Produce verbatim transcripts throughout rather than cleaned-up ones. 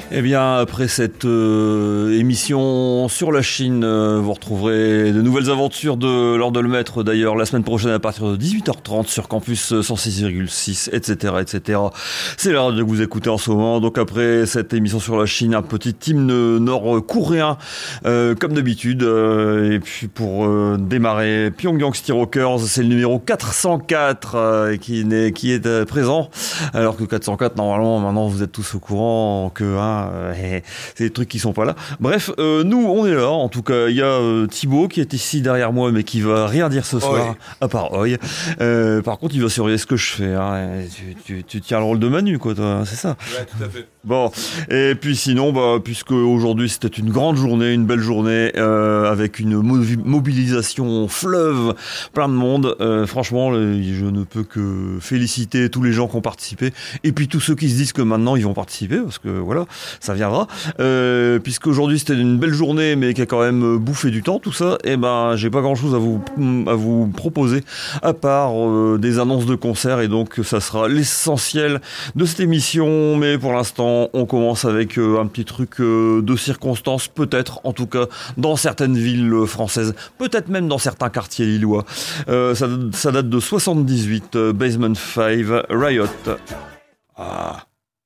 Eh bien, après cette euh, émission sur la Chine, euh, vous retrouverez de nouvelles aventures de Lord de le Maître, d'ailleurs, la semaine prochaine à partir de dix-huit heures trente sur Campus cent six virgule six, et cetera, et cetera. C'est la radio que vous écoutez en ce moment. Donc après cette émission sur la Chine, un petit hymne nord-coréen, euh, comme d'habitude. Euh, et puis pour euh, démarrer, Pyongyang City Rockers, c'est le numéro quatre cent quatre euh, qui, est, qui est euh, présent. Alors que quatre cent quatre, normalement, maintenant, vous êtes tous au courant que... Hein, Euh, c'est des trucs qui sont pas là. Bref, euh, nous on est là. En tout cas, il y a euh, Thibaut qui est ici derrière moi, mais qui va rien dire ce soir, Oi. à part oi. Euh, par contre, il va surveiller ce que je fais. Hein. Tu, tu, tu tiens le rôle de Manu, quoi, toi, c'est ça. Ouais, tout à fait. Bon, et puis sinon, bah, puisque aujourd'hui c'était une grande journée, une belle journée, euh, avec une mo- mobilisation fleuve, plein de monde. Euh, franchement, je ne peux que féliciter tous les gens qui ont participé, et puis tous ceux qui se disent que maintenant ils vont participer, parce que voilà, ça viendra. Euh, puisque aujourd'hui c'était une belle journée, mais qui a quand même bouffé du temps, tout ça. Et ben, j'ai pas grand-chose à vous à vous proposer à part euh, des annonces de concerts, et donc ça sera l'essentiel de cette émission. Mais pour l'instant, on commence avec euh, un petit truc euh, de circonstance, peut-être, en tout cas, dans certaines villes euh, françaises, peut-être même dans certains quartiers lillois. Euh, ça, ça date de soixante-dix-huit, euh, Basement cinq, Riot. Ah.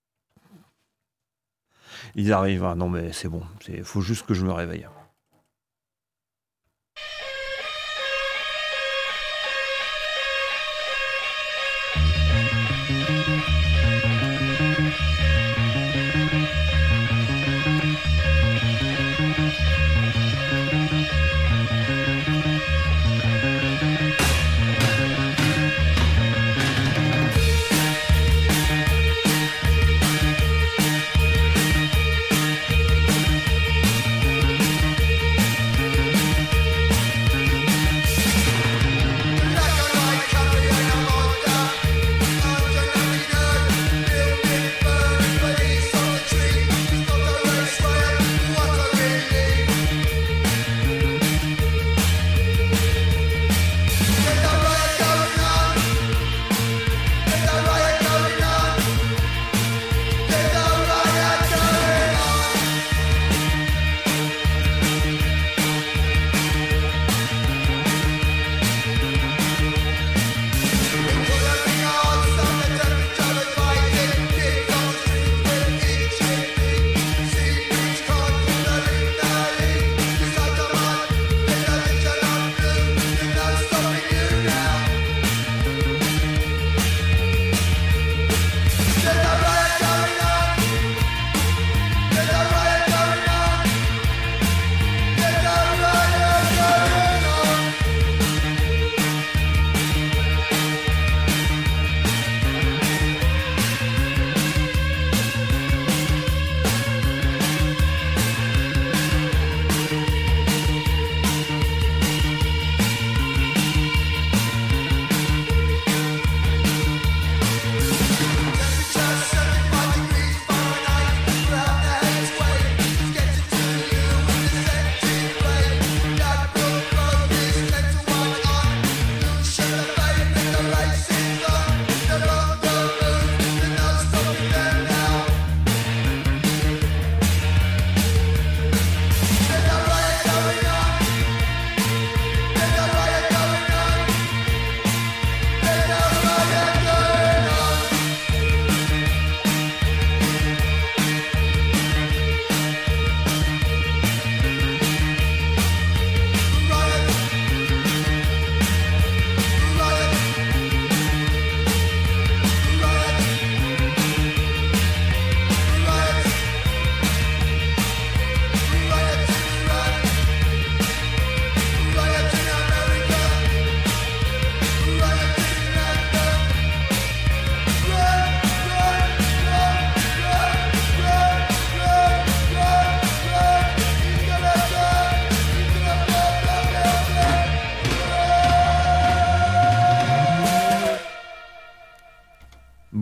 Ils arrivent, hein. Non mais c'est bon, il faut juste que je me réveille.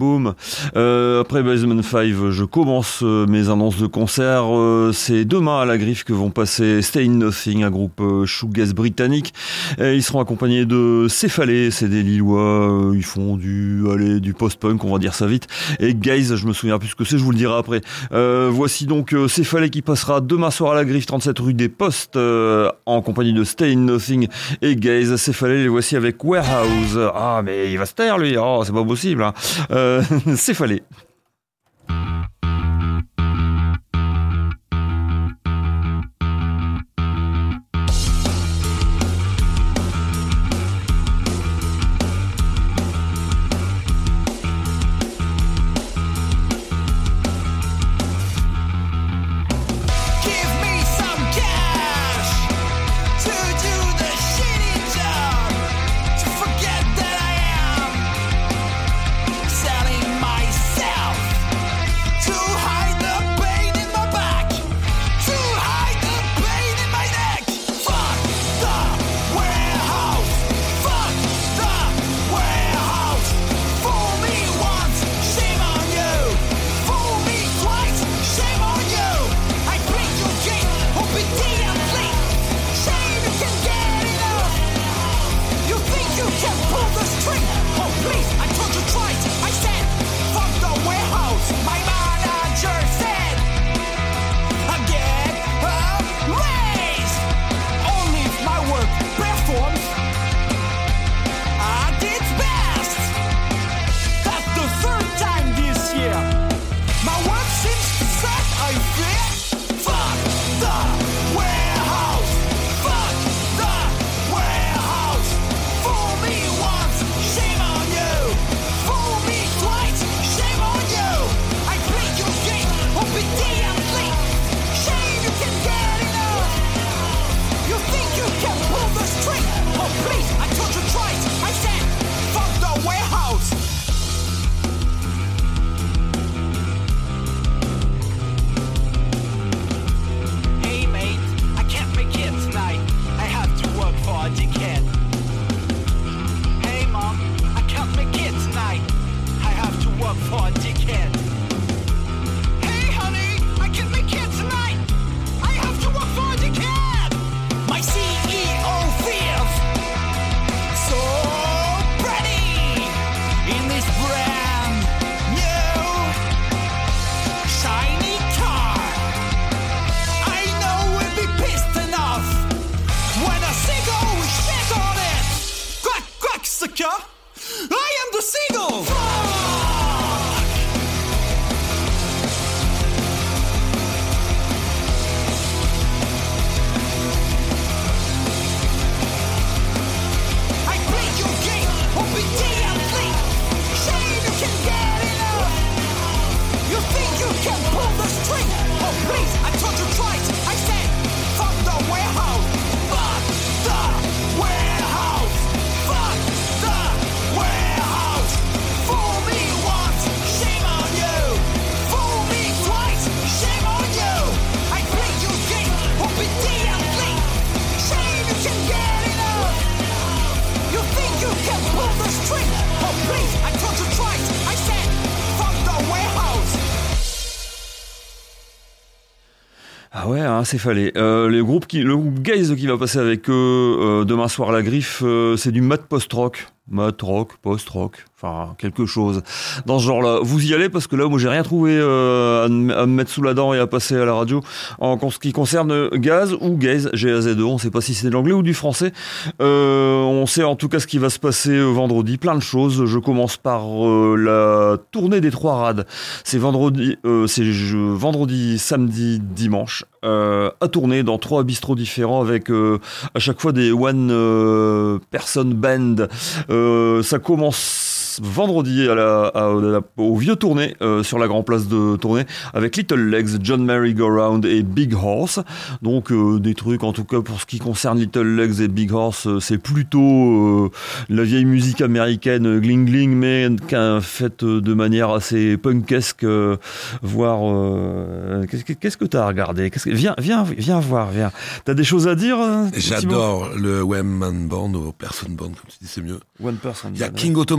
Boom. Euh, après Basement cinq, je commence euh, mes annonces de concert. Euh, c'est demain à la Griffe que vont passer Stay in Nothing, un groupe euh, shoegaze britannique. Et ils seront accompagnés de Céphalée, c'est des Lillois. Euh, ils font du, allez, du post-punk, on va dire ça vite. Et Gaze, je me souviens plus ce que c'est, je vous le dirai après. Euh, voici donc euh, Céphalée qui passera demain soir à la Griffe, trente-sept rue des Postes, euh, en compagnie de Stay in Nothing et Gaze. Céphalée, les voici avec Warehouse. Ah, mais il va se taire, lui. Oh, c'est pas possible. Hein. Euh, Céphalée. Ah ouais, hein, c'est fallait. Euh, le groupe qui, le groupe Gaze qui va passer avec eux euh, demain soir à la Griffe, euh, c'est du mat post-rock. Mat rock, post-rock, enfin quelque chose dans ce genre-là. Vous y allez parce que là, moi, j'ai rien trouvé euh, à, m- à me mettre sous la dent et à passer à la radio en, en ce qui concerne Gaz ou Gaze, G A Z E. On ne sait pas si c'est de l'anglais ou du français. Euh, on sait en tout cas ce qui va se passer euh, vendredi. Plein de choses. Je commence par euh, la tournée des trois rades. C'est vendredi, euh, c'est je, vendredi, samedi, dimanche. Euh, à tourner dans trois bistrots différents avec euh, à chaque fois des one euh, person band. Euh, ça commence vendredi à la, à, à la, au Vieux Tournai euh, sur la Grand Place de Tournai avec Little Legs, John Merry Go Round et Big Horse. Donc euh, des trucs en tout cas pour ce qui concerne Little Legs et Big Horse, euh, c'est plutôt euh, la vieille musique américaine euh, gling gling mais faite de manière assez punkesque, euh, voire euh, qu'est-ce, qu'est-ce que t'as à regarder qu'est-ce que, viens viens viens voir viens. T'as des choses à dire? J'adore le One Man Band ou Person Band comme tu dis, c'est mieux. One Person. Il y a King Automatic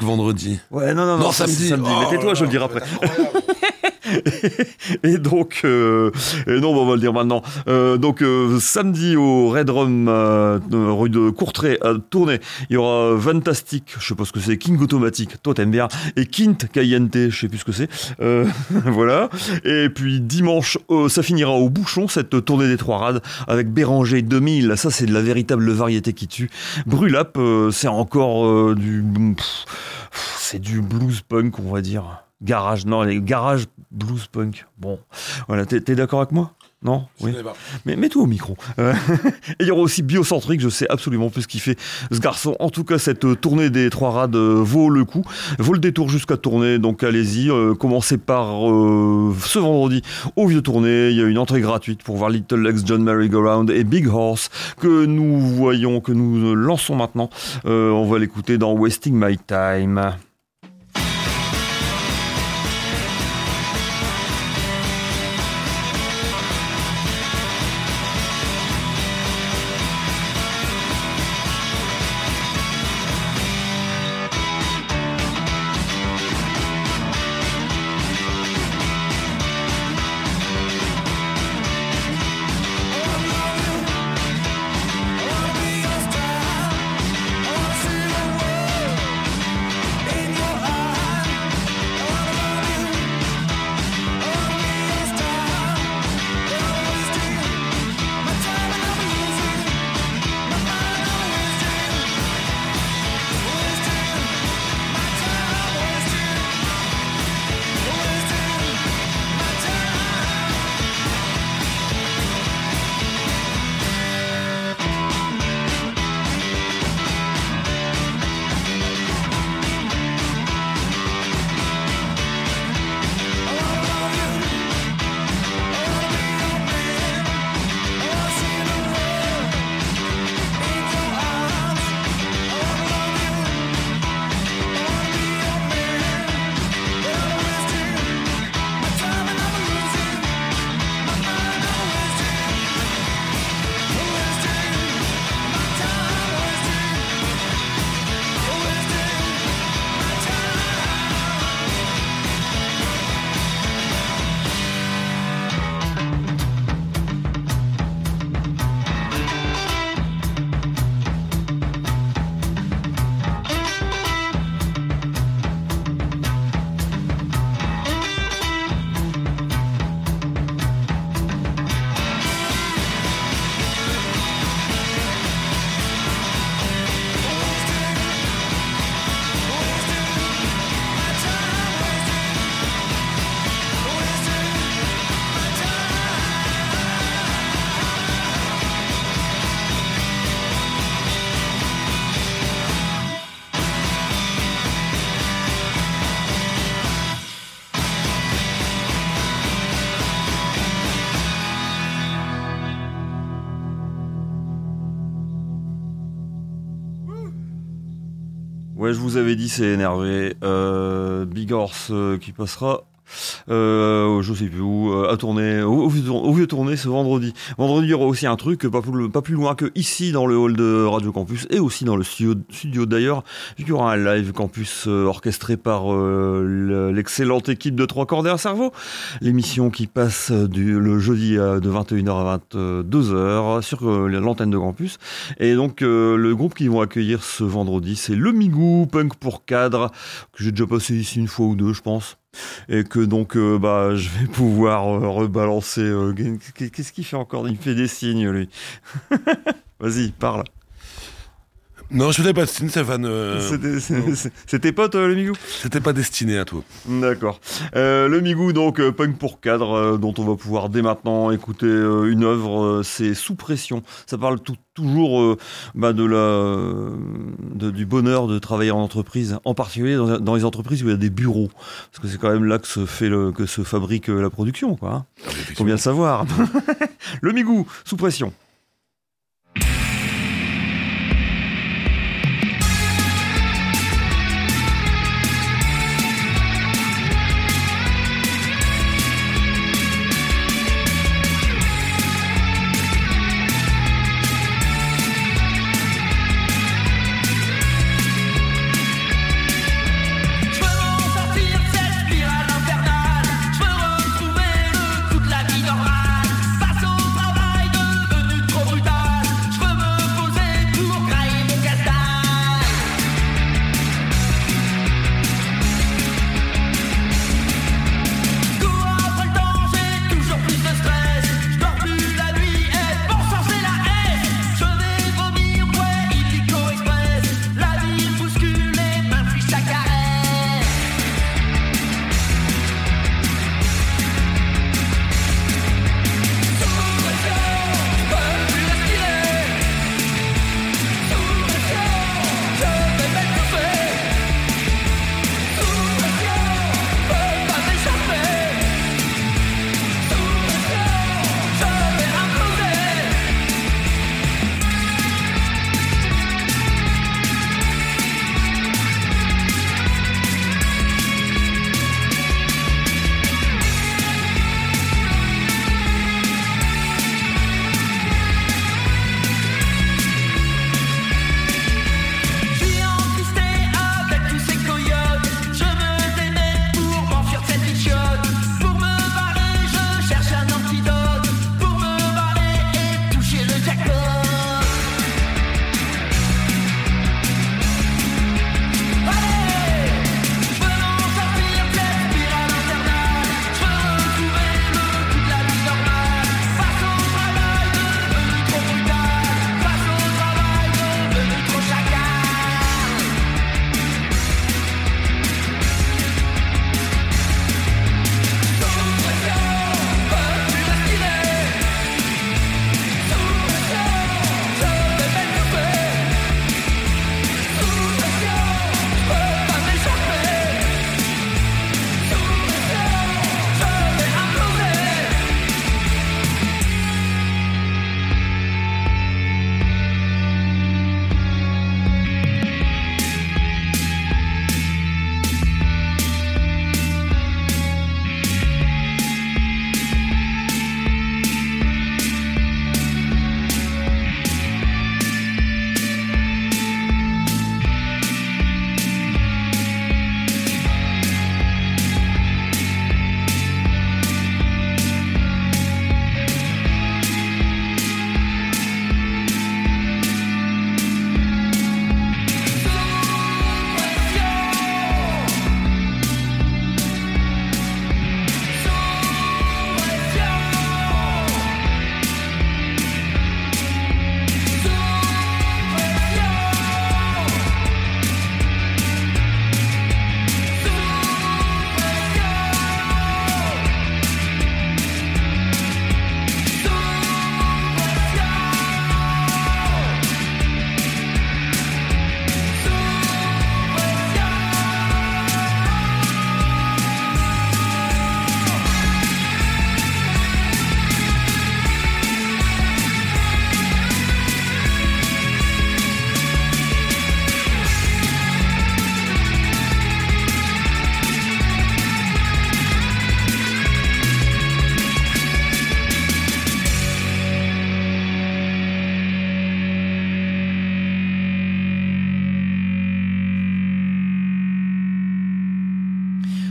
vendredi. Ouais, non, non, non, non ça, samedi. c'est samedi. Oh, Mais tais-toi, je le dirai après. et, et donc, euh, et non, bon, on va le dire maintenant. Euh, donc, euh, samedi au Red Rum, euh, rue de Courtrai, à Tournai, il y aura Fantastic, je sais pas ce que c'est, King Automatique, toi t'aimes bien, et Quint K I N T, je sais plus ce que c'est. Euh, voilà. Et puis dimanche, euh, ça finira au Bouchon, cette tournée des Trois Rades, avec Béranger deux mille. Ça, c'est de la véritable variété qui tue. Brulap, euh, c'est encore euh, du, pff, c'est du blues punk, on va dire. Garage, non, les garage blues punk. Bon, voilà, t'es, t'es d'accord avec moi ? Non ? Oui. Mais mets-toi au micro. Euh, et il y aura aussi Biocentrique, je sais absolument plus ce qu'il fait ce garçon. En tout cas, cette tournée des Trois Rades euh, vaut le coup, vaut le détour jusqu'à Tournai. Donc allez-y, euh, commencez par euh, ce vendredi au Vieux Tournai. Il y a une entrée gratuite pour voir Little Legs, John Merry-Go-Round et Big Horse que nous voyons, que nous lançons maintenant. Euh, on va l'écouter dans Wasting My Time. Ouais, je vous avais dit, c'est énervé. Euh, Big Horse euh, qui passera, euh, je sais plus où, euh, à tourner, au, au, au vieux tourner ce vendredi. Vendredi, il y aura aussi un truc, pas plus, pas plus loin que ici dans le hall de Radio Campus et aussi dans le studio, studio d'ailleurs. Il y aura un live campus euh, orchestré par euh, l'excellente équipe de Trois Cordes et un Cerveau. L'émission qui passe du, le jeudi euh, de vingt et une heures à vingt-deux heures sur euh, l'antenne de Campus. Et donc, euh, le groupe qu'ils vont accueillir ce vendredi, c'est Le Migou, punk pour cadre, que j'ai déjà passé ici une fois ou deux, je pense. Et que donc euh, bah je vais pouvoir euh, rebalancer euh, qu'est-ce qu'il fait encore, il me fait des signes lui. Vas-y, parle. Non, je faisais pas de signe, Stéphane. Euh... C'était, c'était, c'était pote, euh, le Migou ? C'était pas destiné à toi. D'accord. Euh, le Migou, donc, euh, punk pour cadre, euh, dont on va pouvoir dès maintenant écouter euh, une œuvre, euh, c'est Sous pression. Ça parle tout, toujours euh, bah, de la, de, du bonheur de travailler en entreprise, en particulier dans, dans les entreprises où il y a des bureaux. Parce que c'est quand même là que se, fait le, que se fabrique la production, quoi. Hein. Ah, faut bien le savoir. Le Migou, Sous pression.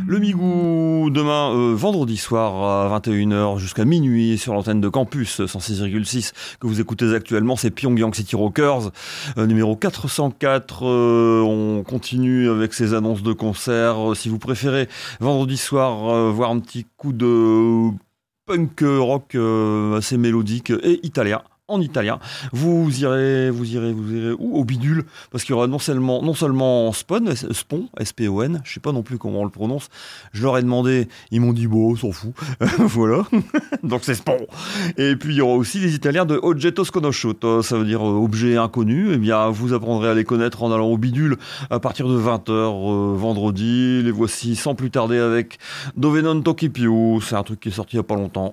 Le Migou, demain, euh, vendredi soir à vingt et une heures jusqu'à minuit sur l'antenne de Campus cent six virgule six que vous écoutez actuellement, c'est Pyongyang City Rockers, euh, numéro quatre cent quatre. Euh, on continue avec ces annonces de concerts. Euh, si vous préférez, vendredi soir, euh, voir un petit coup de punk rock euh, assez mélodique et italien. En italien, vous irez, vous irez, vous irez où au bidule, parce qu'il y aura non seulement, non seulement Spon, Spon, S P O N, je sais pas non plus comment on le prononce. Je leur ai demandé, ils m'ont dit bon, on s'en fout, voilà. Donc c'est Spon. Et puis il y aura aussi les Italiens de Oggetto Sconosciuto, ça veut dire euh, objet inconnu. Eh bien, vous apprendrez à les connaître en allant au bidule à partir de vingt heures euh, vendredi. Les voici sans plus tarder avec Dove non tocchi più. C'est un truc qui est sorti il y a pas longtemps.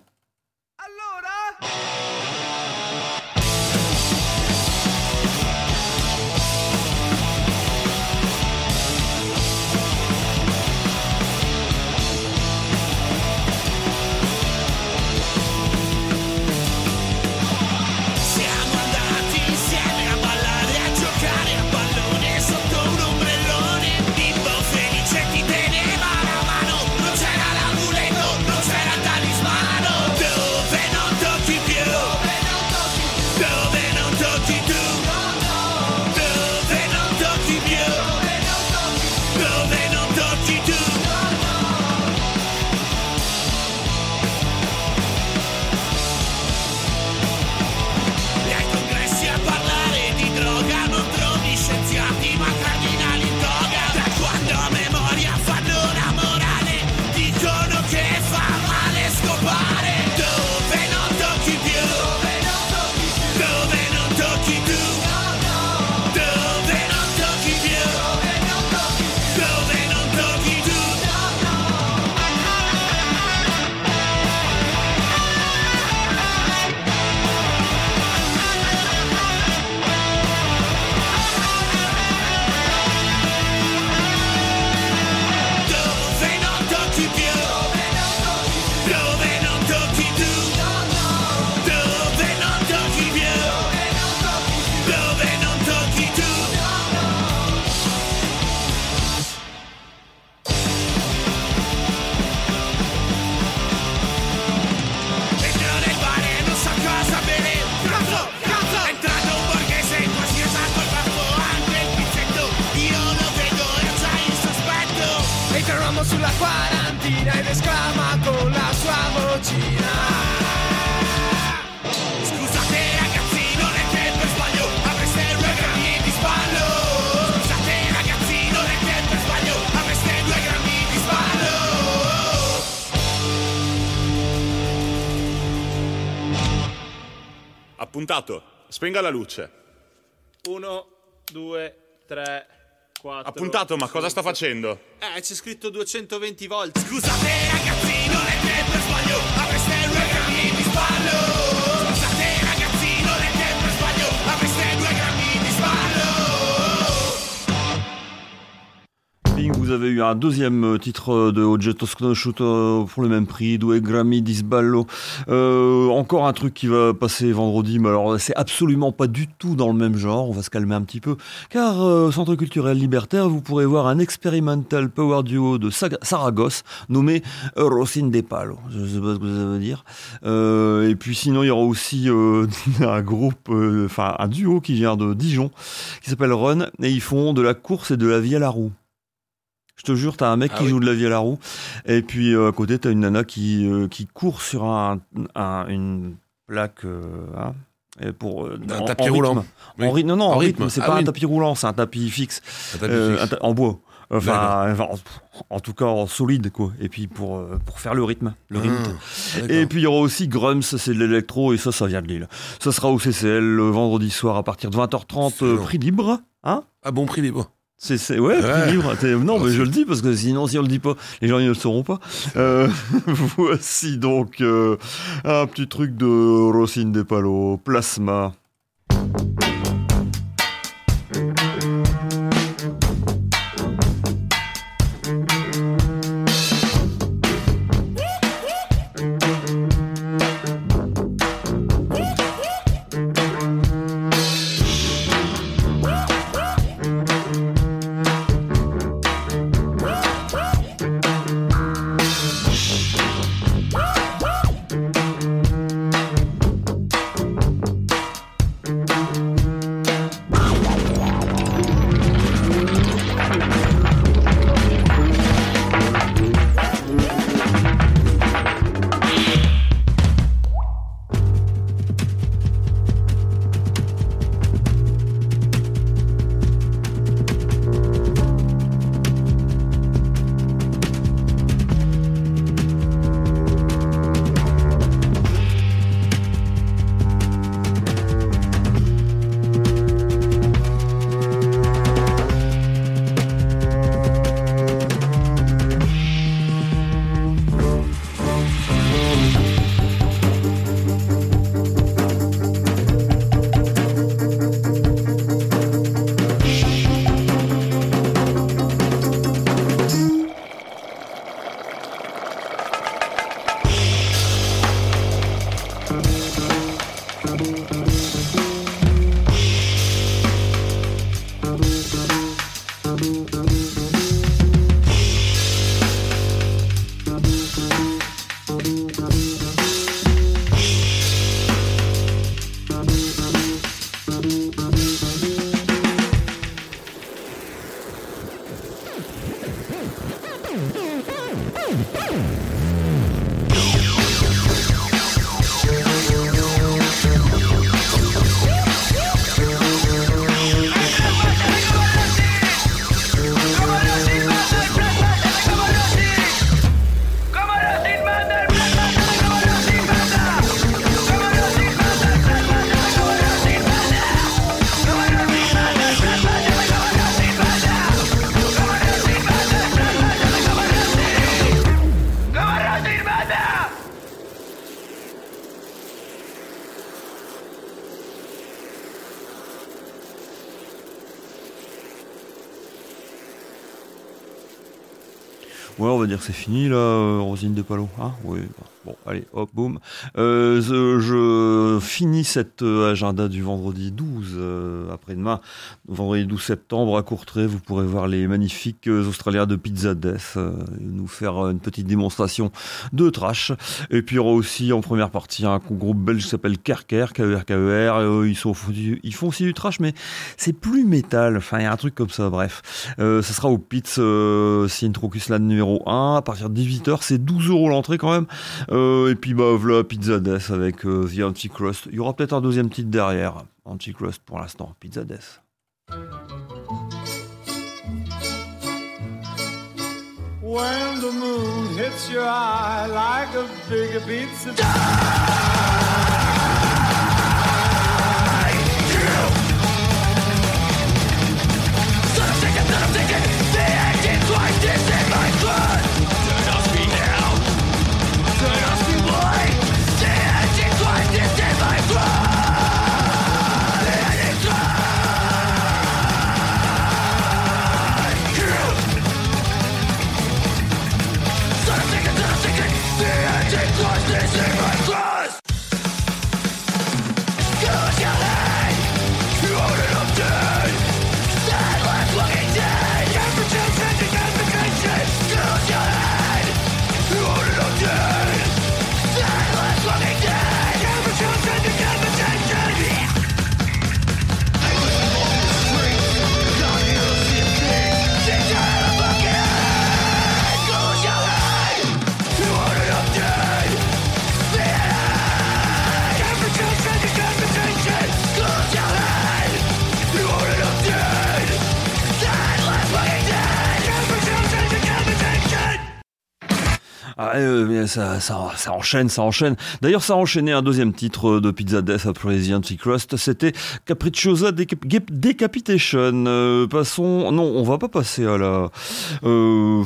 Sulla quarantina ed esclama con la sua vocina: scusate ragazzi, non è che per sbaglio avreste due grammi di sballo. Scusate ragazzi, non è che per sbaglio avreste due grammi di sballo. Appuntato, spenga la luce. Uno, due, tre, quattro. Appuntato, ma cosa sta facendo? Eh, c'è scritto duecentoventi volt. Scusate ragazzi, non è che per sbaglio avreste due grammi di sballo. Scusate ragazzi, non è che per sbaglio avreste due grammi di sballo. Bing, vous avez eu un deuxième titre de Oggetto Sconosciuto pour le même prix, Due Grammi di Sballo. Euh, encore un truc qui va passer vendredi, mais alors c'est absolument pas du tout dans le même genre, on va se calmer un petit peu, car euh, au Centre culturel libertaire, vous pourrez voir un experimental power duo de Sa- Saragosse nommé Rosin de Palo. Je sais pas ce que ça veut dire. Euh, et puis sinon, il y aura aussi euh, un groupe, enfin euh, un duo qui vient de Dijon, qui s'appelle Run, et ils font de la course et de la vie à la roue. Je te jure, t'as un mec ah qui oui. joue de la vie à la roue, et puis euh, à côté, t'as une nana qui, euh, qui court sur un, un, une plaque euh, hein, pour, euh, un en, tapis en roulant. Oui. En ri- non, non, en, en rythme. rythme. C'est ah, pas oui. un tapis roulant, c'est un tapis fixe, un tapis euh, fixe. Un ta- en bois. Enfin, enfin en, en tout cas en solide, quoi. Et puis pour, euh, pour faire le rythme. Le rythme. Mmh, et puis il y aura aussi Grums, c'est de l'électro, et ça, ça vient de Lille. Ça sera au C C L le vendredi soir à partir de vingt heures trente, euh, prix libre. Hein Ah bon, prix libre. C'est, c'est, ouais, ouais. Prix libre. T'es, non, mais je le dis parce que sinon, si on le dit pas, les gens ils ne le sauront pas. Euh, voici donc euh, un petit truc de Rosin de Palo, Plasma. Ouais, on va dire que c'est fini là, euh, Rosine de Palo. Hein oui. Bon, allez, hop, boum. Euh, je, je finis cet euh, agenda du vendredi douze euh, après-demain. Vendredi douze septembre à Courtrai, vous pourrez voir les magnifiques euh, Australiens de Pizza Death euh, nous faire euh, une petite démonstration de trash. Et puis il y aura aussi en première partie un groupe belge qui s'appelle Kerker, K E R K E R. Euh, ils, sont, ils font aussi du trash, mais c'est plus métal. Enfin, il y a un truc comme ça, bref. Euh, ça sera au Pitz, euh, Sintrocusland numéro un. À partir de dix-huit heures, c'est douze euros l'entrée quand même. Euh, et puis bah voilà, Pizza Death avec euh, The Antichrist. Il y aura peut-être un deuxième titre derrière. Antichrist pour l'instant, Pizza Death. When the moon hits your eye like a big pizza Ah, euh, ça, ça, ça enchaîne, ça enchaîne. D'ailleurs, ça a enchaîné un deuxième titre de Pizza Death après The Antichrist. C'était Capricciosa Decap- Decapitation. Euh, passons, non, on va pas passer à la, euh,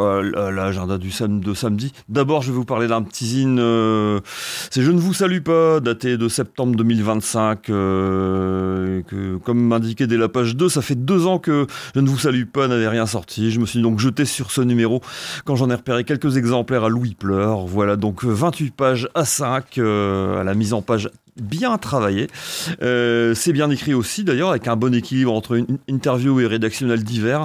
à l'agenda du sam- de samedi. D'abord, je vais vous parler d'un petit zine. Euh, c'est Je ne vous salue pas, daté de septembre deux mille vingt-cinq. Euh, que, comme indiqué dès la page deux, ça fait deux ans que Je ne vous salue pas n'avait rien sorti. Je me suis donc jeté sur ce numéro quand j'en ai repéré quelques exemplaires à Louis Pleur. Voilà donc vingt-huit pages à cinq, euh, à la mise en page bien travaillé. Euh, c'est bien écrit aussi d'ailleurs, avec un bon équilibre entre une interview et rédactionnel divers.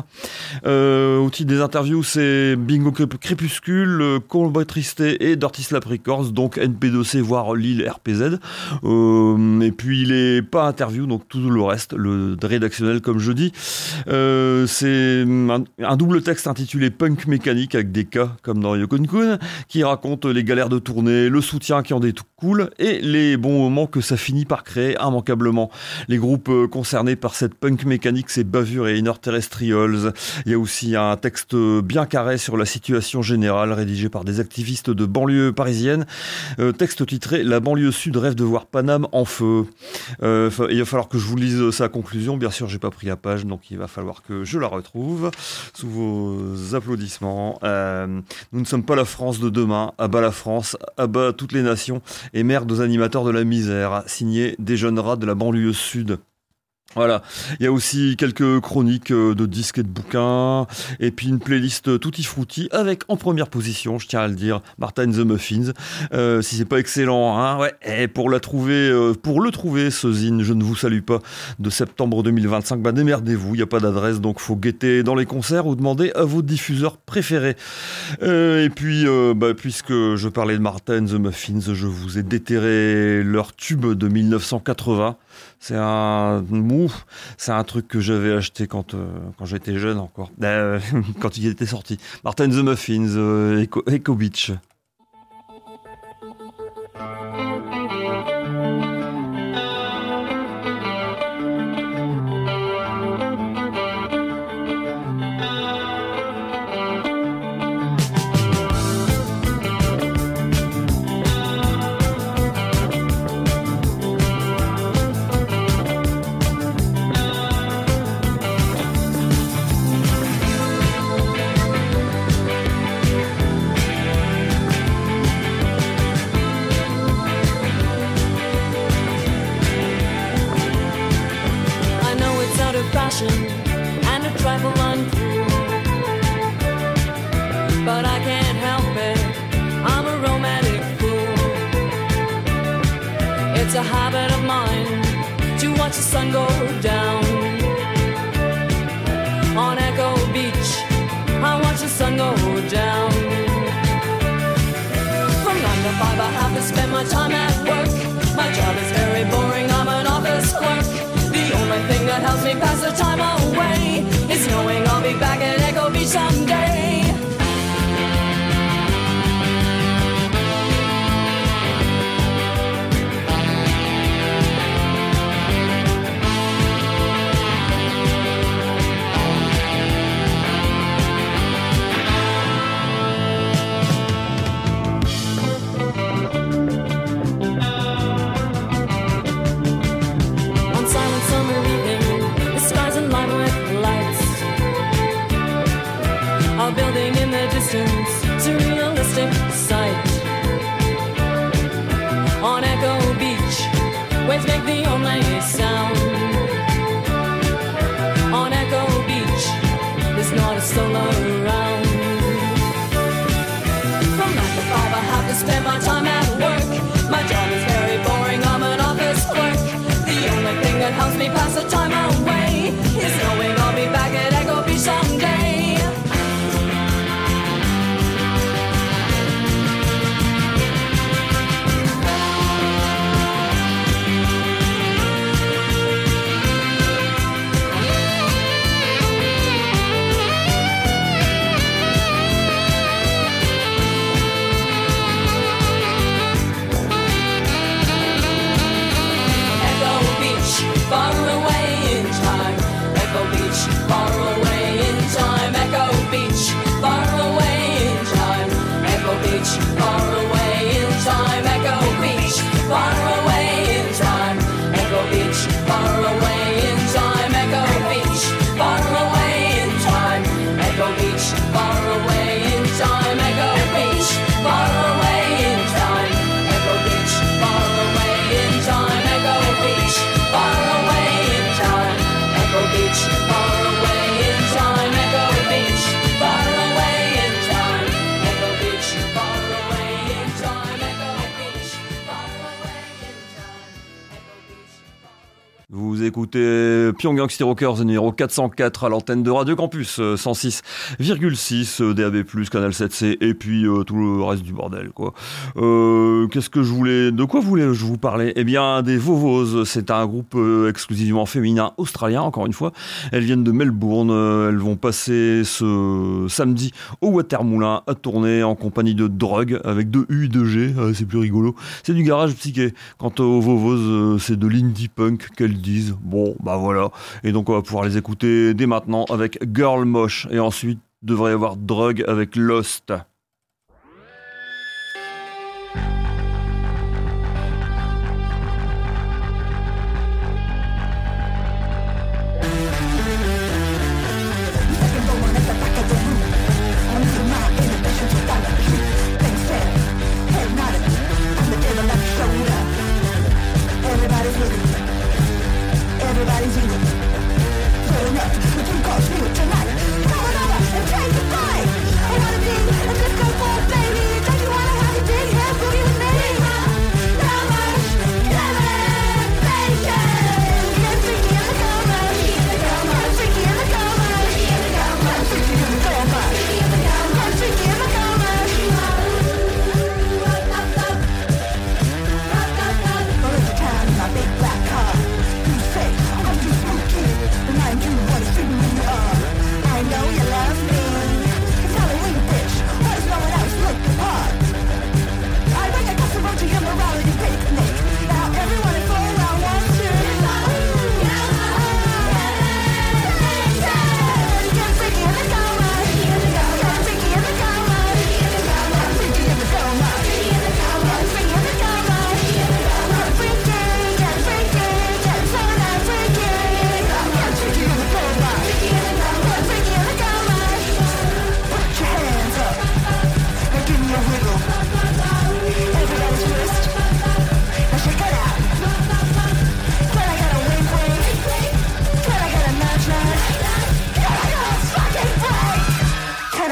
Euh, au titre des interviews, c'est Bingo Crépuscule, Combat Tristé et Dirty Slap Records, donc N P deux C voire Lille R P Z. Euh, et puis il est pas interview, donc tout le reste, le rédactionnel comme je dis. Euh, c'est un, un double texte intitulé Punk Mécanique avec des cas comme dans Yokon Kun, qui raconte les galères de tournée, le soutien qui en est tout cool et les bons moments que ça finit par créer immanquablement. Les groupes concernés par cette punk mécanique, c'est Bavure et Inner Terrestrials. Il y a aussi un texte bien carré sur la situation générale rédigé par des activistes de banlieue parisienne. Euh, texte titré La banlieue sud rêve de voir Paname en feu. Euh, il va falloir que je vous lise sa conclusion. Bien sûr, j'ai pas pris la page, donc il va falloir que je la retrouve sous vos applaudissements. Euh, nous ne sommes pas la France de demain. À bas la France, à bas toutes les nations et merde aux animateurs de la misère. Signé Des jeunes rats de la banlieue sud. Voilà, il y a aussi quelques chroniques de disques et de bouquins, et puis une playlist tutti frutti avec en première position, je tiens à le dire, Martha and the Muffins. Euh, si c'est pas excellent, hein, ouais. Et pour la trouver, euh, pour le trouver, ce zine, Je ne vous salue pas, de septembre deux mille vingt-cinq, bah démerdez-vous, il y a pas d'adresse, donc faut guetter dans les concerts ou demander à vos diffuseurs préférés. Euh, et puis, euh, bah, puisque je parlais de Martha and the Muffins, je vous ai déterré leur tube de mille neuf cent quatre-vingts. C'est un, ouf, c'est un truc que j'avais acheté quand euh, quand j'étais jeune encore, euh, quand il était sorti. Martin the Muffins, euh, Echo, Echo Beach. And a trifle uncool, but I can't help it, I'm a romantic fool. It's a habit of mine to watch the sun go down. On Echo Beach, I watch the sun go down. From nine to five I have to spend my time at work. My job is very boring, I'm an office clerk. The only thing that helps me pass the time away is knowing I'll be back at Echo Beach someday. Building in the distance, surrealistic sight. On Echo Beach, waves make the only sound. On Echo Beach, there's not a soul around. From nine to five I have to spend my time at work. My job is very boring, I'm an office clerk. The only thing that helps me pass the time away is knowing I'll be back at Echo Beach someday. Far away in time, Echo Beach, far away in time, Echo Beach, far away in time, Echo Beach, far away in time, Echo Beach, far away in time, Echo Beach, far away in time, Echo Beach, far away in time, Echo Beach, far away in time, Echo Beach, far away in time, Echo Beach, far away in time, Echo Beach, far away in time, Echo Beach, far away in time, Echo Beach, far away in time, Echo Beach, far away in time, Echo Beach, far away in time, Echo Beach. Vous écoutez Pyongyang City Rockers numéro quatre cent quatre à l'antenne de Radio Campus euh, cent six virgule six, euh, D A B plus, Canal sept C et puis euh, tout le reste du bordel quoi. Euh, qu'est-ce que je voulais, de quoi voulais-je vous parler? Eh bien des Vovos, c'est un groupe euh, exclusivement féminin australien encore une fois. Elles viennent de Melbourne, euh, elles vont passer ce samedi au Watermoulin à tourner en compagnie de Drug avec deux U et deux G, euh, c'est plus rigolo. C'est du garage psyché. Quant aux Vovos, euh, c'est de l'indie punk qu'elles disent. Bon, bah voilà. Et donc on va pouvoir les écouter dès maintenant avec Girl Moche. Et ensuite, devrait y avoir Drug avec Lost. Everybody's eating. Pulling up, switching course, we were tonight. Coming over and change the fight. I wanna be a different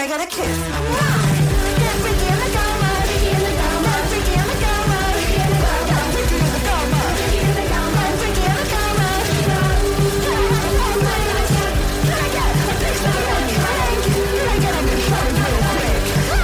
I get a kiss. Get freaky in the coma, freaky in the coma, freaky in the coma, freaky in the coma, freaky in the coma, freaky in the coma, freaky in the coma. Can I get a picture of it? Can I get a picture of it real quick?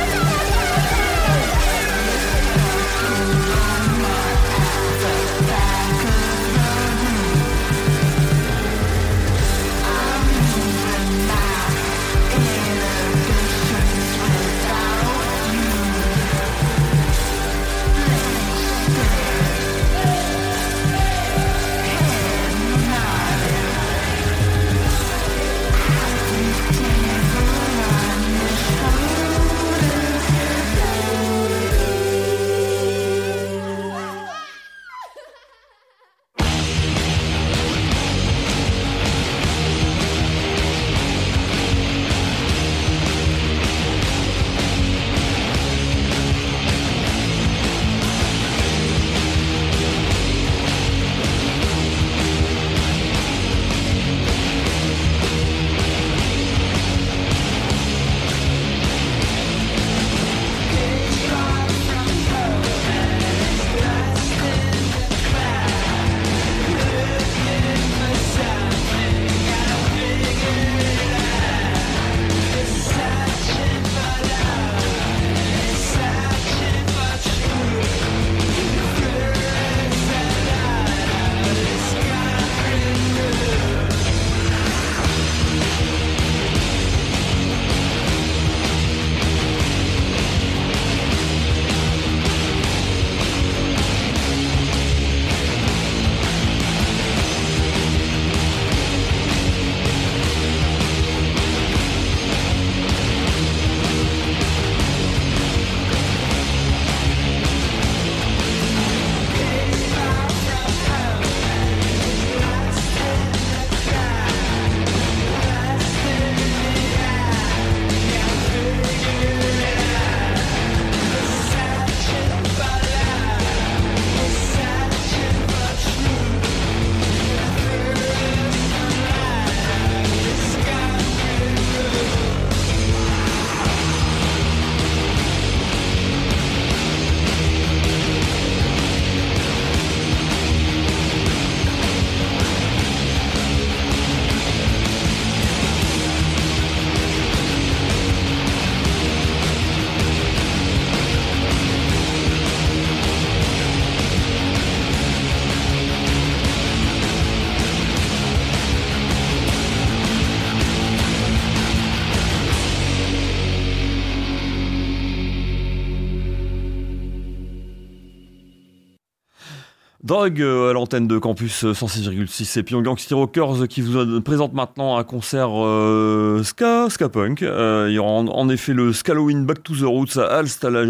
Drogue euh, à l'antenne de Campus cent six virgule six et Pyongyang City Rockers qui vous euh, présente maintenant un concert euh, ska, ska punk. Euh, il y aura en, en effet le Skalloween Back to the Roots à Alst à la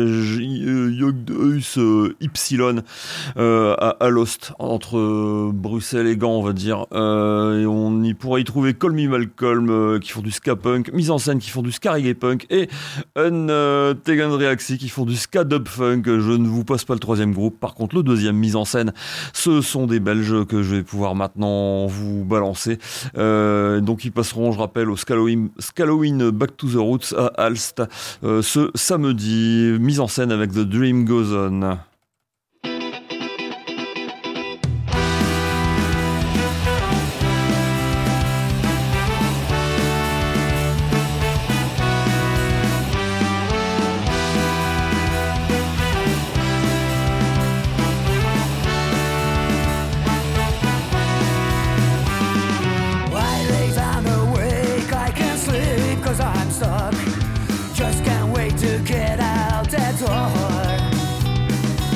Jogdehuis euh, Ypsilon euh, à Alost entre euh, Bruxelles et Gand on va dire. Euh, et on y pourra y trouver Call Me Malcolm euh, qui font du ska punk, Mise en scène qui font du ska reggae punk et Un euh, Tegan Reaxi qui font du ska dub funk. Je ne vous passe pas le troisième groupe. Par contre le deuxième mise en scène, ce sont des Belges que je vais pouvoir maintenant vous balancer. Euh, donc ils passeront, je rappelle, au Skalloween, Skalloween Back to the Roots à Alst euh, ce samedi. Mise en scène avec The Dream Goes On. Just can't wait to get out that door.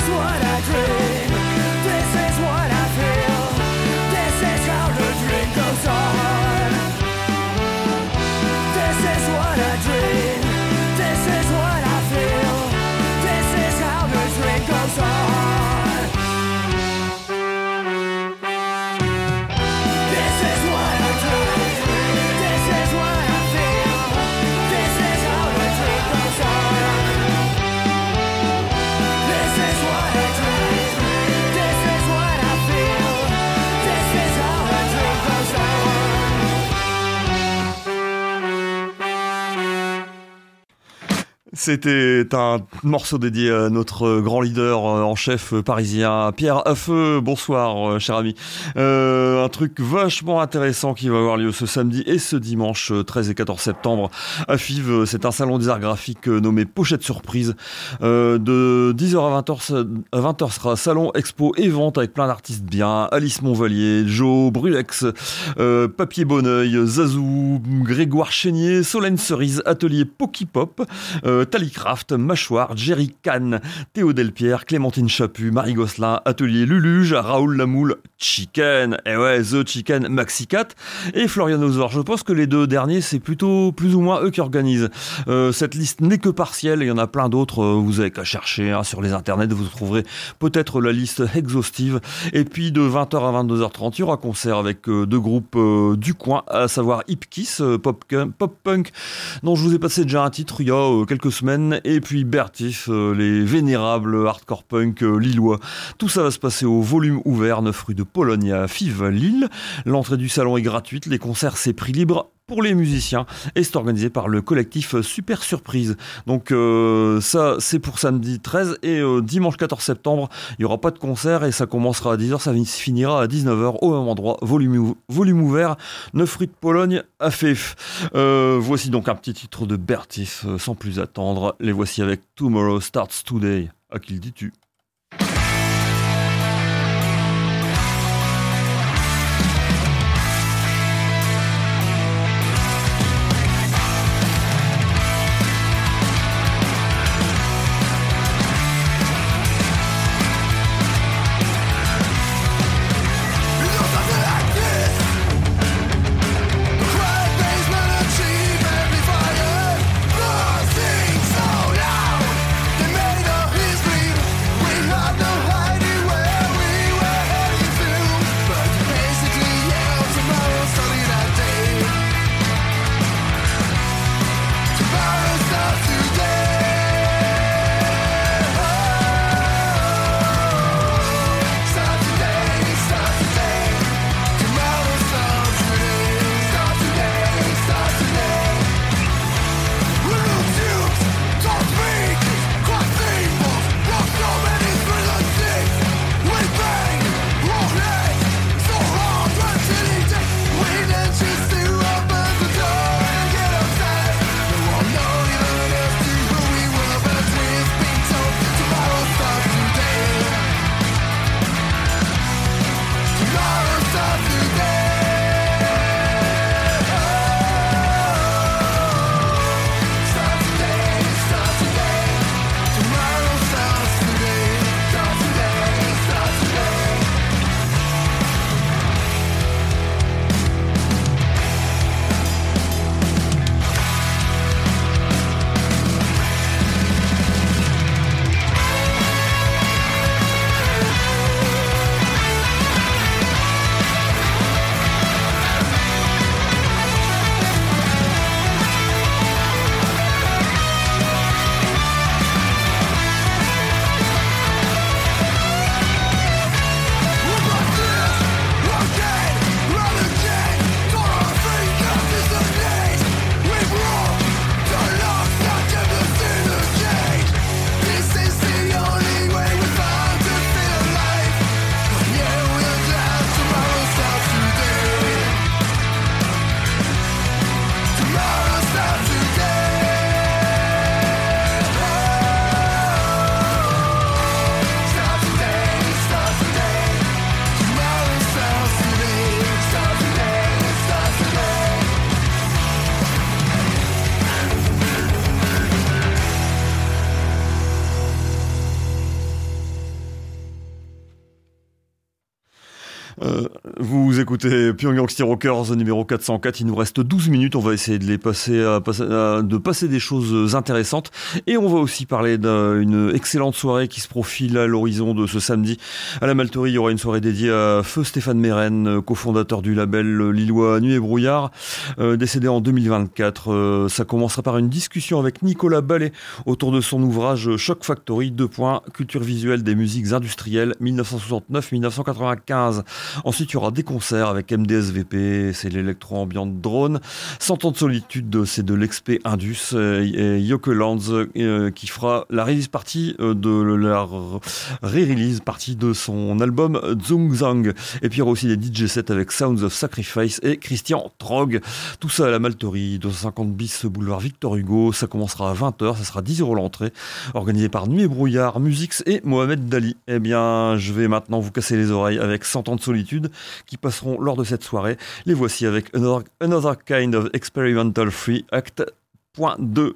is what I dream. This is what I feel. This is how the dream goes on. This is what I dream. This is what I feel. This is how the dream goes on. This is what I dream. This is what I feel. This is how the dream goes on. This is what I dream. This is what I feel. This is how the dream goes on. C'était un morceau dédié à notre grand leader en chef parisien, Pierre Affeux. Bonsoir, cher ami. Euh, un truc vachement intéressant qui va avoir lieu ce samedi et ce dimanche treize et quatorze septembre à Fives. C'est un salon des arts graphiques nommé Pochette Surprise. Euh, de dix heures à vingt heures, à vingt heures sera salon, expo et vente avec plein d'artistes bien. Alice Montvalier, Joe, Brulex, euh, Papier Bonneuil, Zazou, Grégoire Chénier, Solène Cerise, Atelier Pokipop, euh, Talicraft, Mâchoire, Jerry Kahn, Théo Delpierre, Clémentine Chaput, Marie Gosselin, Atelier Luluge, Raoul Lamoule, Chicken, et ouais, The Chicken, Maxicat et Florian Ozer. Je pense que les deux derniers, c'est plutôt plus ou moins eux qui organisent. Euh, cette liste n'est que partielle, il y en a plein d'autres, vous avez qu'à chercher hein, sur les internets, vous trouverez peut-être la liste exhaustive. Et puis de vingt heures à vingt-deux heures trente, il y aura concert avec euh, deux groupes euh, du coin, à savoir Hip Kiss, euh, pop, pop punk, dont je vous ai passé déjà un titre il y a euh, quelques semaines, et puis Bertif, euh, les vénérables hardcore punk euh, lillois. Tout ça va se passer au volume ouvert, neuf rue de Pologne à Fives, Lille. L'entrée du salon est gratuite, les concerts c'est prix libre pour les musiciens et c'est organisé par le collectif Super Surprise. Donc euh, ça c'est pour samedi treize et euh, dimanche quatorze septembre il n'y aura pas de concert et ça commencera à dix heures, ça finira à dix-neuf heures au même endroit, volume, volume ouvert, neuf rue de Pologne à Fives. Euh, voici donc un petit titre de Bertif euh, sans plus attendre, les voici avec Tomorrow Starts Today. À qui le dis-tu ? They made a history. Euh, vous écoutez Pyongyang City Rockers numéro quatre cent quatre, il nous reste douze minutes, on va essayer de les passer, à, à, de passer des choses intéressantes et on va aussi parler d'une excellente soirée qui se profile à l'horizon de ce samedi. À la Malterie, il y aura une soirée dédiée à Feu Stéphane Meren, cofondateur du label lillois Nuit et Brouillard, euh, décédé en deux mille vingt-quatre. Euh, ça commencera par une discussion avec Nicolas Ballet autour de son ouvrage Shock Factory, deux points, culture visuelle des musiques industrielles dix-neuf cent soixante-neuf à dix-neuf cent quatre-vingt-quinze. Ensuite, il y aura des concerts avec M D S V P, c'est l'électro-ambient drone. cent ans de solitude, c'est de l'Expé Indus. Et Yokelands euh, qui fera la release party euh, de la re-release partie de son album Zung Zang. Et puis il y aura aussi des D J sets avec Sounds of Sacrifice et Christian Trog. Tout ça à la Malterie, deux cent cinquante bis boulevard Victor Hugo. Ça commencera à vingt heures, ça sera dix euros l'entrée. Organisé par Nuit et Brouillard, Musix et Mohamed Dali. Eh bien, je vais maintenant vous casser les oreilles avec cent ans de solitude qui passeront lors de cette soirée. Les voici avec Another, Another Kind of Experimental Free Act point deux.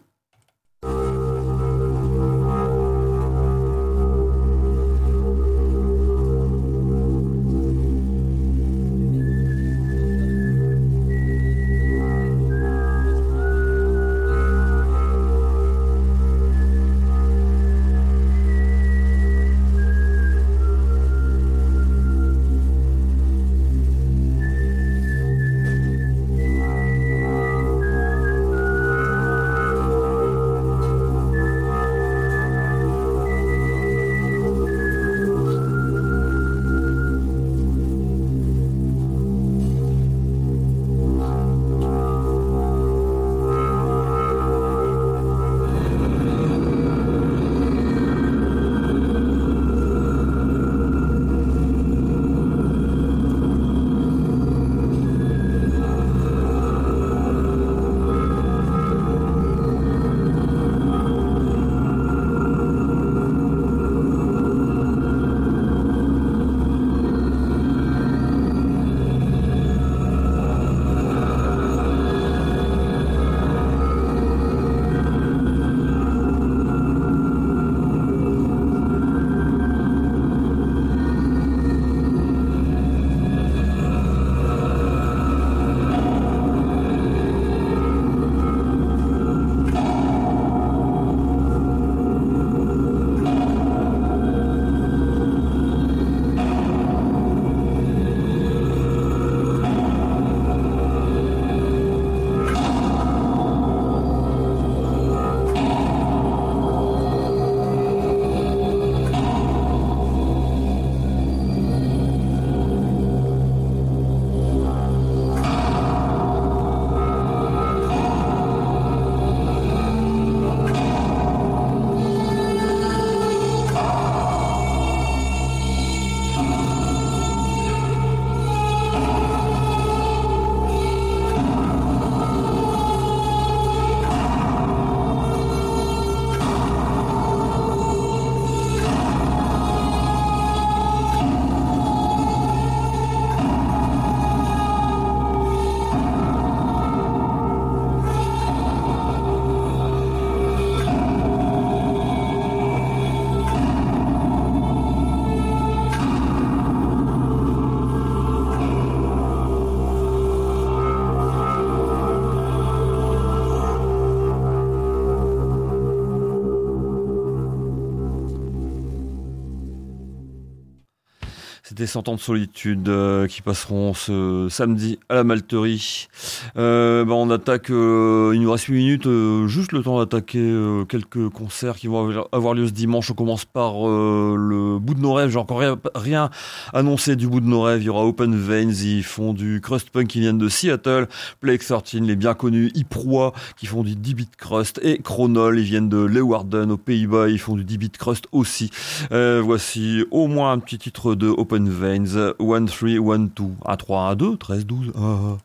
C'était cent ans de solitude euh, qui passeront ce samedi à la Malterie. Euh, bah on attaque, euh, il nous reste huit minutes, euh, juste le temps d'attaquer euh, quelques concerts qui vont avoir lieu ce dimanche. On commence par euh, le Bout de nos rêves. J'ai encore rien, rien annoncé du Bout de nos rêves. Il y aura Open Veins, ils font du crust punk qui viennent de Seattle. Plague treize, les bien connus Iproa qui font du D-Beat crust. Et Chronol, ils viennent de Leeuwarden aux Pays-Bas, ils font du D-Beat crust aussi. Euh, voici au moins un petit titre de Open Veins, un trois, un deux, un trois, un deux, treize, douze. Ah.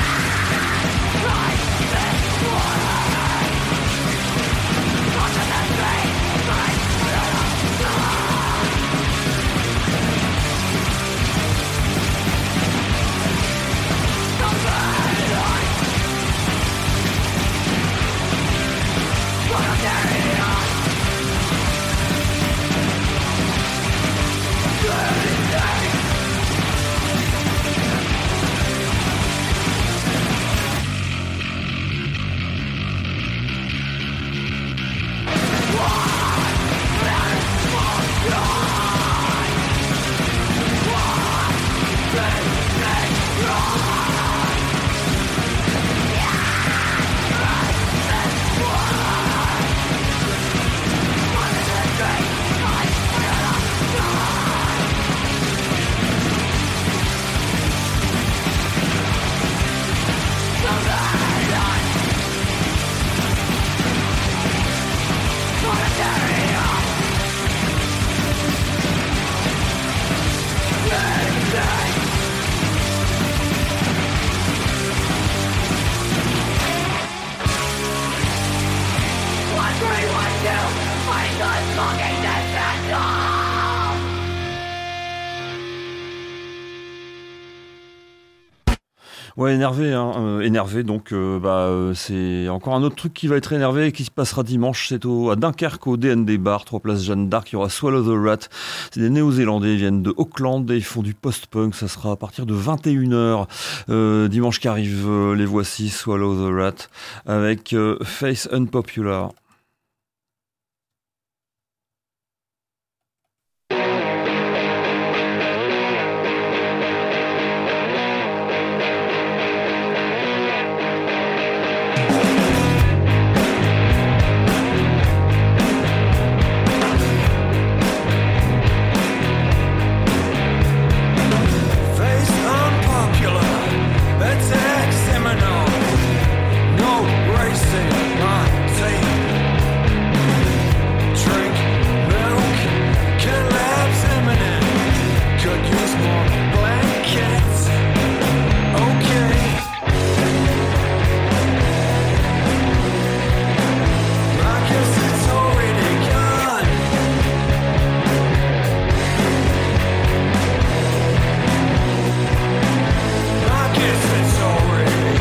Watch Ouais, énervé, hein, euh, énervé. Donc, euh, bah, euh, c'est encore un autre truc qui va être énervé et qui se passera dimanche. C'est au, à Dunkerque, au D N D Bar, trois place Jeanne d'Arc. Il y aura Swallow the Rat. C'est des Néo-Zélandais, ils viennent de Auckland et ils font du post-punk. Ça sera à partir de vingt et une heures. Euh, dimanche qui arrive, euh, les voici, Swallow the Rat, avec euh, Face Unpopular. Face unpopular, that's ex-seminal. No racing my team. Drink milk, collapse imminent. Could use more blankets. Okay. I guess it's already gone. I guess it's already.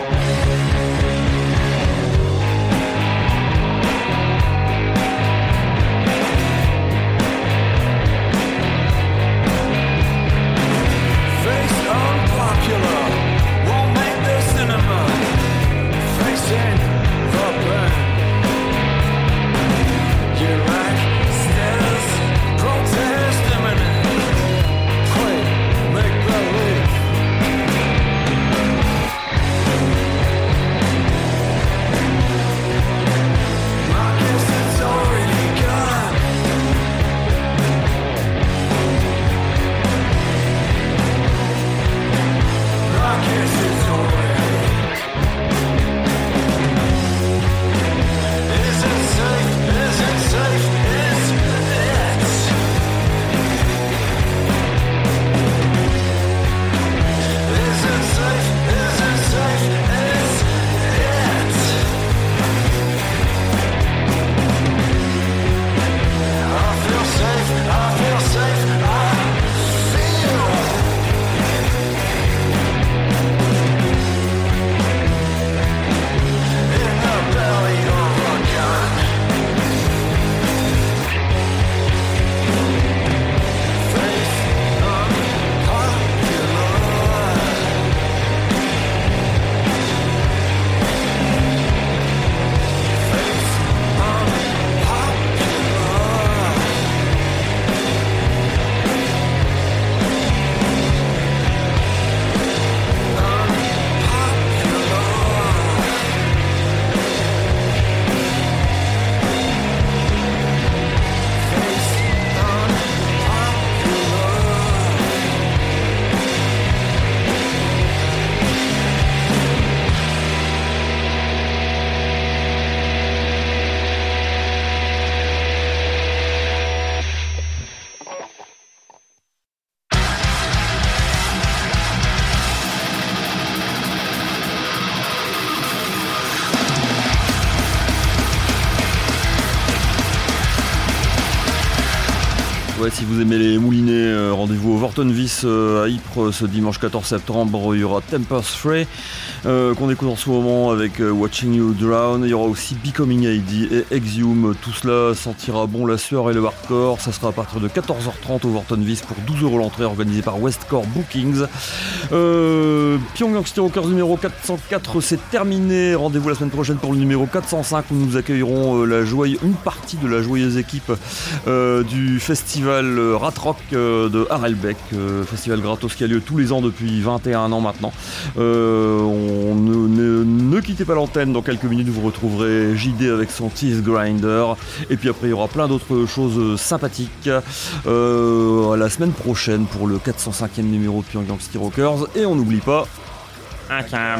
Face unpopular, won't make the cinema. Facing the burn. Iraq stairs, protest imminent. Play, make believe. I guess it's already gone. I guess it's already. Is it safe? Is it safe? Is it? Is it safe? Is it safe? Is it? I feel safe. I feel safe. I feel. In the belly of a gun. Face unpopular. Face unpopular. Unpopular. Face unpopular. Ouais, si vous aimez les moulinets, euh, rendez-vous au Vortonvis euh, à Ypres ce dimanche quatorze septembre. Il y aura Tempest Fray euh, qu'on écoute en ce moment avec euh, Watching You Drown. Il y aura aussi Becoming I D et Exhume. Tout cela sentira bon la sueur et le hardcore. Ça sera à partir de quatorze heures trente au Vortonvis pour douze euros l'entrée, organisé par Westcore Bookings. Euh, Pyongyang City Rockers numéro quatre cent quatre, c'est terminé. Rendez-vous la semaine prochaine pour le numéro quatre cent cinq où nous accueillerons euh, la joyeuse, une partie de la joyeuse équipe euh, du festival Rat Rock euh, de Harelbeke, euh, festival gratos qui a lieu tous les ans depuis vingt et un ans maintenant. Euh, on ne, ne, ne quittez pas l'antenne, dans quelques minutes vous retrouverez J D avec son Teeth Grinder et puis après il y aura plein d'autres choses sympathiques euh, à la semaine prochaine pour le quatre cent cinquième numéro de Pyongyang City Rockers et on n'oublie pas un cam.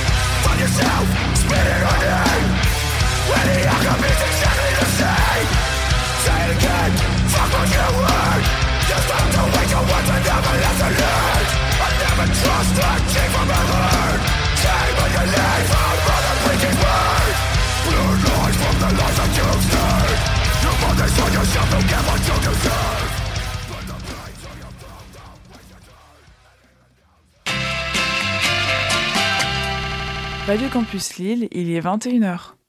Yourself, spit it on you. When the alchemy's exactly the same. Radio Campus Lille, il est vingt et une heures.